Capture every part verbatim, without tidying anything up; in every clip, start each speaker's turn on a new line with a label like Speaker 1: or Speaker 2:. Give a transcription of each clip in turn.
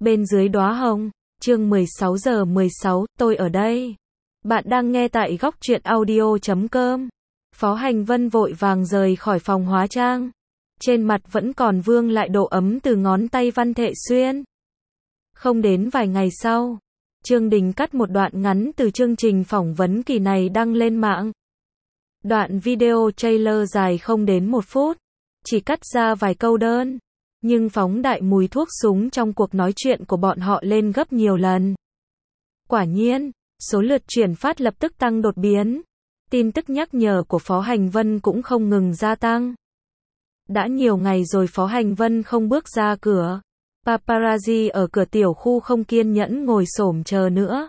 Speaker 1: Bên dưới đóa hồng, chương mười sáu giờ mười sáu, tôi ở đây. Bạn đang nghe tại góc truyện audio chấm com. Phó Hành Vân vội vàng rời khỏi phòng hóa trang. Trên mặt vẫn còn vương lại độ ấm từ ngón tay Văn Thệ Xuyên. Không đến vài ngày sau, Trương Đình cắt một đoạn ngắn từ chương trình phỏng vấn kỳ này đăng lên mạng. Đoạn video trailer dài không đến một phút, chỉ cắt ra vài câu đơn, nhưng phóng đại mùi thuốc súng trong cuộc nói chuyện của bọn họ lên gấp nhiều lần. Quả nhiên, số lượt chuyển phát lập tức tăng đột biến. Tin tức nhắc nhở của Phó Hành Vân cũng không ngừng gia tăng. Đã nhiều ngày rồi Phó Hành Vân không bước ra cửa. Paparazzi ở cửa tiểu khu không kiên nhẫn ngồi xổm chờ nữa.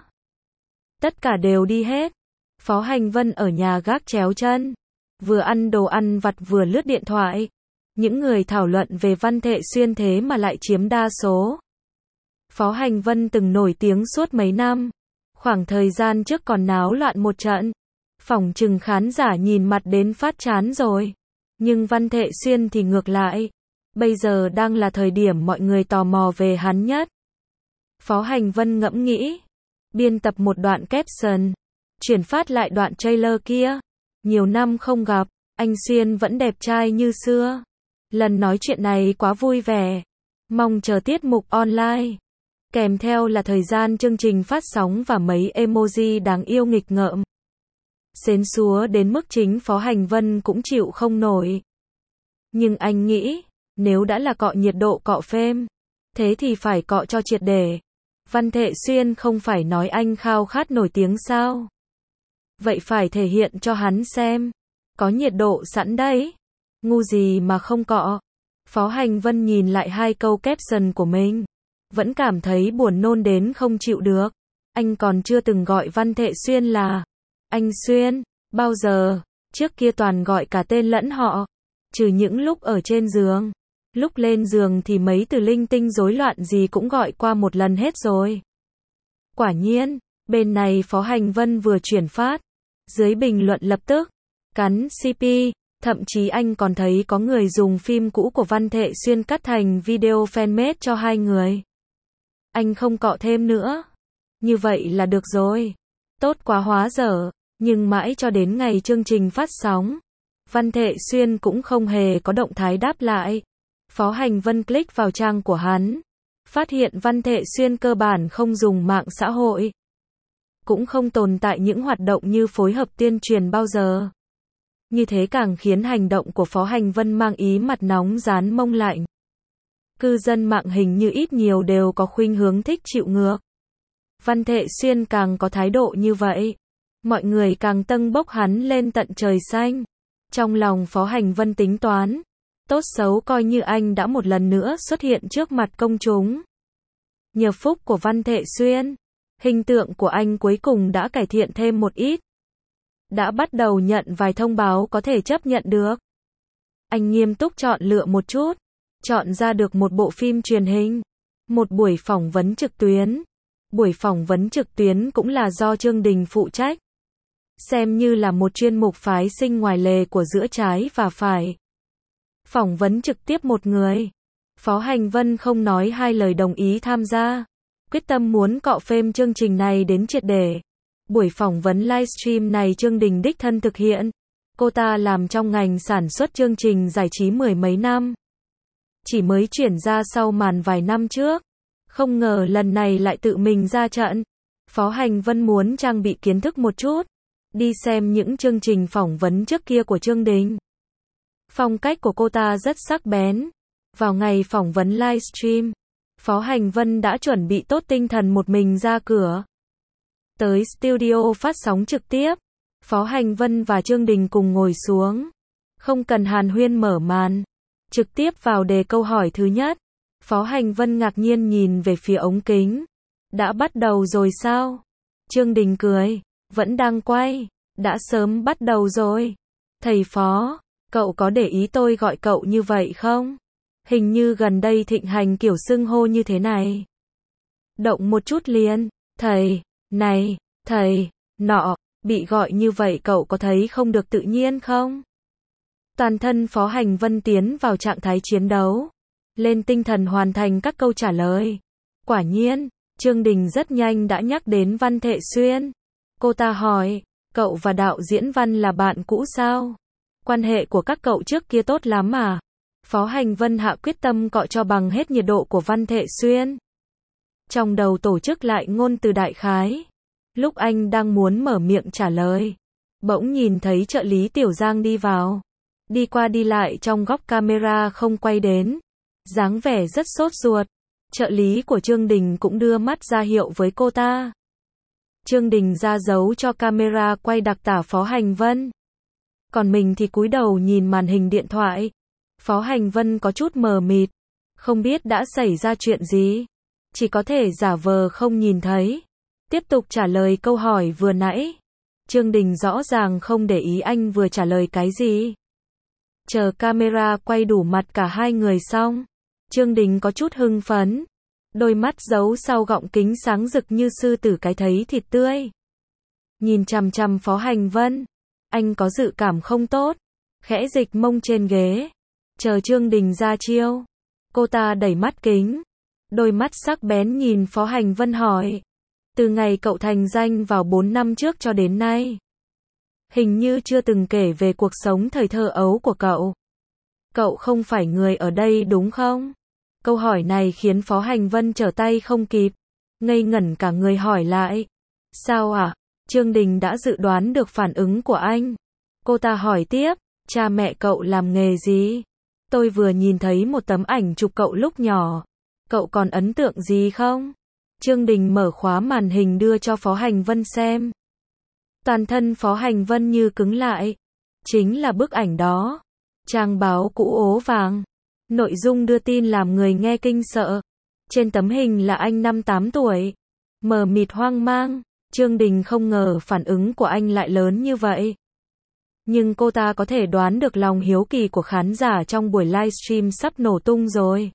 Speaker 1: Tất cả đều đi hết. Phó Hành Vân ở nhà gác chéo chân, vừa ăn đồ ăn vặt vừa lướt điện thoại. Những người thảo luận về Văn Thệ Xuyên thế mà lại chiếm đa số. Phó Hành Vân từng nổi tiếng suốt mấy năm. Khoảng thời gian trước còn náo loạn một trận. Phỏng chừng khán giả nhìn mặt đến phát chán rồi. Nhưng Văn Thệ Xuyên thì ngược lại. Bây giờ đang là thời điểm mọi người tò mò về hắn nhất. Phó Hành Vân ngẫm nghĩ. Biên tập một đoạn caption. Chuyển phát lại đoạn trailer kia. Nhiều năm không gặp, anh Xuyên vẫn đẹp trai như xưa. Lần nói chuyện này quá vui vẻ. Mong chờ tiết mục online. Kèm theo là thời gian chương trình phát sóng và mấy emoji đáng yêu nghịch ngợm. Xến xúa đến mức chính Phó Hành Vân cũng chịu không nổi. Nhưng anh nghĩ, nếu đã là cọ nhiệt độ cọ phêm, thế thì phải cọ cho triệt để. Văn Thệ Xuyên không phải nói anh khao khát nổi tiếng sao? Vậy phải thể hiện cho hắn xem. Có nhiệt độ sẵn đấy. Ngu gì mà không cọ. Phó Hành Vân nhìn lại hai câu caption của mình. Vẫn cảm thấy buồn nôn đến không chịu được. Anh còn chưa từng gọi Văn Thệ Xuyên là anh Xuyên. Bao giờ? Trước kia toàn gọi cả tên lẫn họ. Trừ những lúc ở trên giường. Lúc lên giường thì mấy từ linh tinh rối loạn gì cũng gọi qua một lần hết rồi. Quả nhiên, bên này Phó Hành Vân vừa chuyển phát. Dưới bình luận lập tức cắn xê pê. Thậm chí anh còn thấy có người dùng phim cũ của Văn Thệ Xuyên cắt thành video fanmade cho hai người. Anh không cọ thêm nữa. Như vậy là được rồi. Tốt quá hóa dở. Nhưng mãi cho đến ngày chương trình phát sóng, Văn Thệ Xuyên cũng không hề có động thái đáp lại. Phó Hành Vân click vào trang của hắn. Phát hiện Văn Thệ Xuyên cơ bản không dùng mạng xã hội. Cũng không tồn tại những hoạt động như phối hợp tuyên truyền bao giờ. Như thế càng khiến hành động của Phó Hành Vân mang ý mặt nóng rán mông lạnh. Cư dân mạng hình như ít nhiều đều có khuynh hướng thích chịu ngược. Văn Thệ Xuyên càng có thái độ như vậy. Mọi người càng tâng bốc hắn lên tận trời xanh. Trong lòng Phó Hành Vân tính toán. Tốt xấu coi như anh đã một lần nữa xuất hiện trước mặt công chúng. Nhờ phúc của Văn Thệ Xuyên, hình tượng của anh cuối cùng đã cải thiện thêm một ít. Đã bắt đầu nhận vài thông báo có thể chấp nhận được. Anh nghiêm túc chọn lựa một chút. Chọn ra được một bộ phim truyền hình. Một buổi phỏng vấn trực tuyến. Buổi phỏng vấn trực tuyến cũng là do Trương Đình phụ trách. Xem như là một chuyên mục phái sinh ngoài lề của giữa trái và phải. Phỏng vấn trực tiếp một người. Phó Hành Vân không nói hai lời đồng ý tham gia. Quyết tâm muốn cọ phêm chương trình này đến triệt để. Buổi phỏng vấn livestream này Trương Đình đích thân thực hiện. Cô ta làm trong ngành sản xuất chương trình giải trí mười mấy năm. Chỉ mới chuyển ra sau màn vài năm trước. Không ngờ lần này lại tự mình ra trận. Phó Hành Vân muốn trang bị kiến thức một chút. Đi xem những chương trình phỏng vấn trước kia của Trương Đình. Phong cách của cô ta rất sắc bén. Vào ngày phỏng vấn livestream, Phó Hành Vân đã chuẩn bị tốt tinh thần một mình ra cửa. Tới studio phát sóng trực tiếp, Phó Hành Vân và Trương Đình cùng ngồi xuống. Không cần hàn huyên mở màn. Trực tiếp vào đề câu hỏi thứ nhất. Phó Hành Vân ngạc nhiên nhìn về phía ống kính. Đã bắt đầu rồi sao? Trương Đình cười. Vẫn đang quay. Đã sớm bắt đầu rồi. Thầy Phó, cậu có để ý tôi gọi cậu như vậy không? Hình như gần đây thịnh hành kiểu xưng hô như thế này. Động một chút liền. Thầy, này, thầy, nọ, bị gọi như vậy cậu có thấy không được tự nhiên không? Toàn thân Phó Hành Vân tiến vào trạng thái chiến đấu. Lên tinh thần hoàn thành các câu trả lời. Quả nhiên, Chương Đình rất nhanh đã nhắc đến Văn Thệ Xuyên. Cô ta hỏi, cậu và đạo diễn Văn là bạn cũ sao? Quan hệ của các cậu trước kia tốt lắm à? Phó Hành Vân hạ quyết tâm cọ cho bằng hết nhiệt độ của Văn Thệ Xuyên. Trong đầu tổ chức lại ngôn từ đại khái. Lúc anh đang muốn mở miệng trả lời, bỗng nhìn thấy trợ lý Tiểu Giang đi vào. Đi qua đi lại trong góc camera không quay đến. Dáng vẻ rất sốt ruột. Trợ lý của Chương Đình cũng đưa mắt ra hiệu với cô ta. Chương Đình ra dấu cho camera quay đặc tả Phó Hành Vân. Còn mình thì cúi đầu nhìn màn hình điện thoại. Phó Hành Vân có chút mờ mịt. Không biết đã xảy ra chuyện gì. Chỉ có thể giả vờ không nhìn thấy. Tiếp tục trả lời câu hỏi vừa nãy. Chương Đình rõ ràng không để ý anh vừa trả lời cái gì. Chờ camera quay đủ mặt cả hai người xong. Chương Đình có chút hưng phấn. Đôi mắt giấu sau gọng kính sáng rực như sư tử cái thấy thịt tươi. Nhìn chằm chằm Phó Hành Vân. Anh có dự cảm không tốt. Khẽ dịch mông trên ghế. Chờ Chương Đình ra chiêu. Cô ta đẩy mắt kính. Đôi mắt sắc bén nhìn Phó Hành Vân hỏi. Từ ngày cậu thành danh vào bốn năm trước cho đến nay. Hình như chưa từng kể về cuộc sống thời thơ ấu của cậu. Cậu không phải người ở đây đúng không? Câu hỏi này khiến Phó Hành Vân trở tay không kịp. Ngây ngẩn cả người hỏi lại. Sao à? Chương Đình đã dự đoán được phản ứng của anh. Cô ta hỏi tiếp. Cha mẹ cậu làm nghề gì? Tôi vừa nhìn thấy một tấm ảnh chụp cậu lúc nhỏ. Cậu còn ấn tượng gì không? Chương Đình mở khóa màn hình đưa cho Phó Hành Vân xem. Toàn thân Phó Hành Vân như cứng lại. Chính là bức ảnh đó. Trang báo cũ ố vàng. Nội dung đưa tin làm người nghe kinh sợ. Trên tấm hình là anh năm tám tuổi. Mờ mịt hoang mang. Chương Đình không ngờ phản ứng của anh lại lớn như vậy. Nhưng cô ta có thể đoán được lòng hiếu kỳ của khán giả trong buổi livestream sắp nổ tung rồi.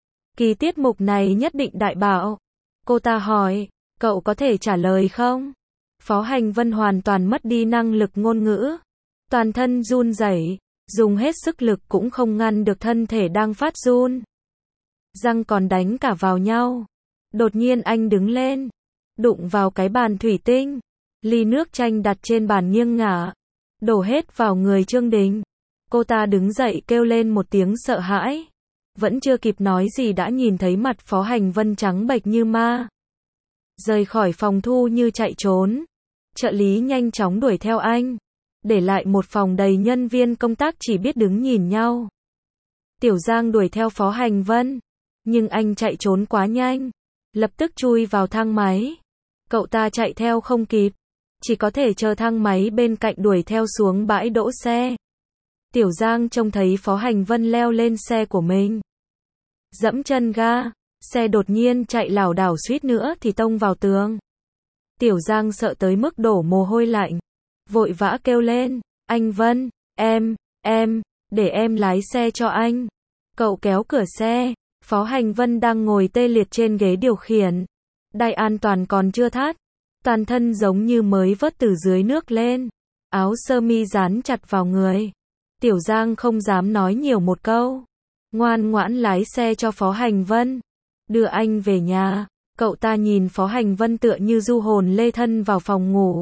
Speaker 1: Kỳ tiết mục này nhất định đại bạo. Cô ta hỏi, cậu có thể trả lời không? Phó Hành Vân hoàn toàn mất đi năng lực ngôn ngữ. Toàn thân run rẩy, dùng hết sức lực cũng không ngăn được thân thể đang phát run. Răng còn đánh cả vào nhau. Đột nhiên anh đứng lên, đụng vào cái bàn thủy tinh. Ly nước chanh đặt trên bàn nghiêng ngả, đổ hết vào người Chương Đình. Cô ta đứng dậy kêu lên một tiếng sợ hãi. Vẫn chưa kịp nói gì đã nhìn thấy mặt Phó Hành Vân trắng bệch như ma. Rời khỏi phòng thu như chạy trốn. Trợ lý nhanh chóng đuổi theo anh. Để lại một phòng đầy nhân viên công tác chỉ biết đứng nhìn nhau. Tiểu Giang đuổi theo Phó Hành Vân. Nhưng anh chạy trốn quá nhanh. Lập tức chui vào thang máy. Cậu ta chạy theo không kịp. Chỉ có thể chờ thang máy bên cạnh đuổi theo xuống bãi đỗ xe. Tiểu Giang trông thấy Phó Hành Vân leo lên xe của mình. Dẫm chân ga. Xe đột nhiên chạy lảo đảo suýt nữa thì tông vào tường. Tiểu Giang sợ tới mức đổ mồ hôi lạnh. Vội vã kêu lên. Anh Vân, em, em, để em lái xe cho anh. Cậu kéo cửa xe. Phó Hành Vân đang ngồi tê liệt trên ghế điều khiển. Đai an toàn còn chưa thắt. Toàn thân giống như mới vớt từ dưới nước lên. Áo sơ mi dán chặt vào người. Tiểu Giang không dám nói nhiều một câu. Ngoan ngoãn lái xe cho Phó Hành Vân. Đưa anh về nhà. Cậu ta nhìn Phó Hành Vân tựa như du hồn lê thân vào phòng ngủ.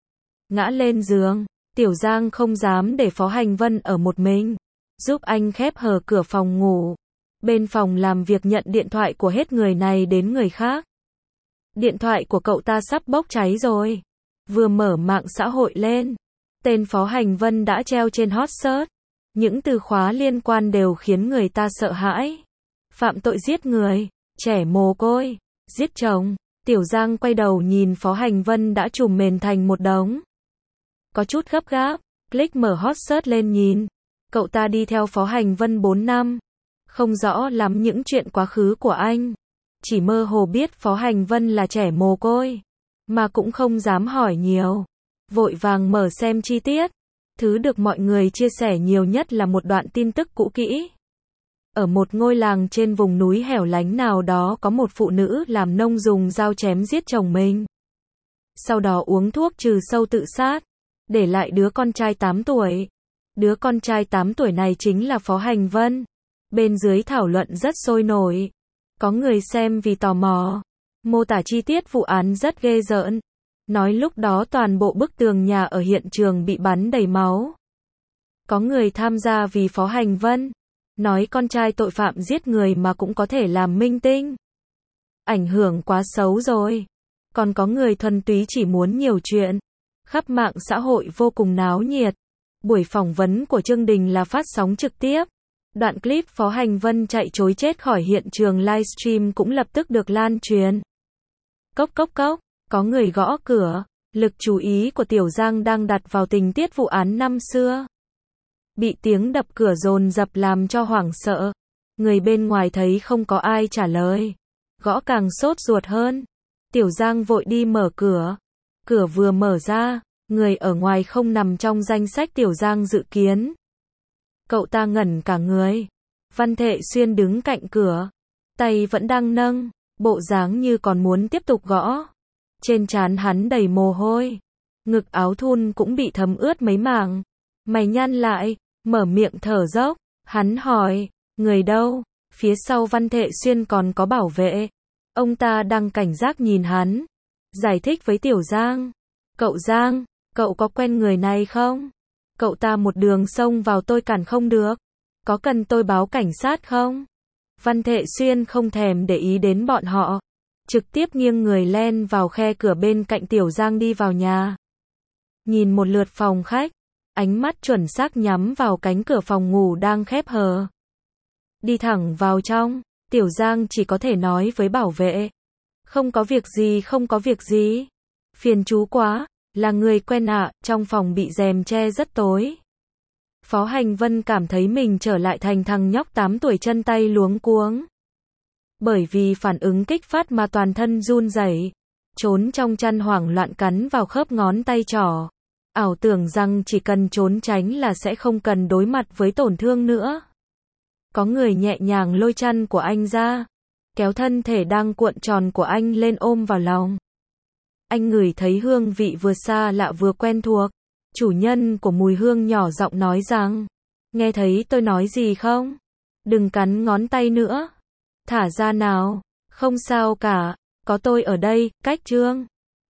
Speaker 1: Ngã lên giường. Tiểu Giang không dám để Phó Hành Vân ở một mình. Giúp anh khép hờ cửa phòng ngủ. Bên phòng làm việc nhận điện thoại của hết người này đến người khác. Điện thoại của cậu ta sắp bốc cháy rồi. Vừa mở mạng xã hội lên. Tên Phó Hành Vân đã treo trên hot search. Những từ khóa liên quan đều khiến người ta sợ hãi. Phạm tội giết người, trẻ mồ côi, giết chồng. Tiểu Giang quay đầu nhìn Phó Hành Vân đã trùm mền thành một đống. Có chút gấp gáp, click mở hot search lên nhìn. Cậu ta đi theo Phó Hành Vân bốn năm. Không rõ lắm những chuyện quá khứ của anh. Chỉ mơ hồ biết Phó Hành Vân là trẻ mồ côi. Mà cũng không dám hỏi nhiều. Vội vàng mở xem chi tiết. Thứ được mọi người chia sẻ nhiều nhất là một đoạn tin tức cũ kỹ. Ở một ngôi làng trên vùng núi hẻo lánh nào đó có một phụ nữ làm nông dùng dao chém giết chồng mình. Sau đó uống thuốc trừ sâu tự sát. Để lại đứa con trai tám tuổi. Đứa con trai tám tuổi này chính là Phó Hành Vân. Bên dưới thảo luận rất sôi nổi. Có người xem vì tò mò, mô tả chi tiết vụ án rất ghê rợn. Nói lúc đó toàn bộ bức tường nhà ở hiện trường bị bắn đầy máu. Có người tham gia vì Phó Hành Vân, nói con trai tội phạm giết người mà cũng có thể làm minh tinh. Ảnh hưởng quá xấu rồi. Còn có người thuần túy chỉ muốn nhiều chuyện. Khắp mạng xã hội vô cùng náo nhiệt. Buổi phỏng vấn của Chương Đình là phát sóng trực tiếp. Đoạn clip Phó Hành Vân chạy trối chết khỏi hiện trường livestream cũng lập tức được lan truyền. Cốc cốc cốc, có người gõ cửa. Lực chú ý của Tiểu Giang đang đặt vào tình tiết vụ án năm xưa. Bị tiếng đập cửa dồn dập làm cho hoảng sợ. Người bên ngoài thấy không có ai trả lời. Gõ càng sốt ruột hơn. Tiểu Giang vội đi mở cửa. Cửa vừa mở ra, người ở ngoài không nằm trong danh sách Tiểu Giang dự kiến. Cậu ta ngẩn cả người. Văn Thệ Xuyên đứng cạnh cửa. Tay vẫn đang nâng, bộ dáng như còn muốn tiếp tục gõ. Trên trán hắn đầy mồ hôi. Ngực áo thun cũng bị thấm ướt mấy mảng. Mày nhăn lại, mở miệng thở dốc. Hắn hỏi, người đâu? Phía sau Văn Thệ Xuyên còn có bảo vệ. Ông ta đang cảnh giác nhìn hắn. Giải thích với Tiểu Giang. Cậu Giang, cậu có quen người này không? Cậu ta một đường xông vào tôi cản không được. Có cần tôi báo cảnh sát không? Văn Thệ Xuyên không thèm để ý đến bọn họ. Trực tiếp nghiêng người len vào khe cửa bên cạnh Tiểu Giang đi vào nhà. Nhìn một lượt phòng khách. Ánh mắt chuẩn xác nhắm vào cánh cửa phòng ngủ đang khép hờ. Đi thẳng vào trong. Tiểu Giang chỉ có thể nói với bảo vệ. Không có việc gì, không có việc gì. Phiền chú quá, là người quen ạ, à, trong phòng bị rèm che rất tối. Phó Hành Vân cảm thấy mình trở lại thành thằng nhóc tám tuổi chân tay luống cuống. Bởi vì phản ứng kích phát mà toàn thân run rẩy, trốn trong chăn hoảng loạn cắn vào khớp ngón tay trỏ. Ảo tưởng rằng chỉ cần trốn tránh là sẽ không cần đối mặt với tổn thương nữa. Có người nhẹ nhàng lôi chăn của anh ra, kéo thân thể đang cuộn tròn của anh lên ôm vào lòng. Anh ngửi thấy hương vị vừa xa lạ vừa quen thuộc. Chủ nhân của mùi hương nhỏ giọng nói rằng, nghe thấy tôi nói gì không? Đừng cắn ngón tay nữa. Thả ra nào, không sao cả, có tôi ở đây, cách Trương.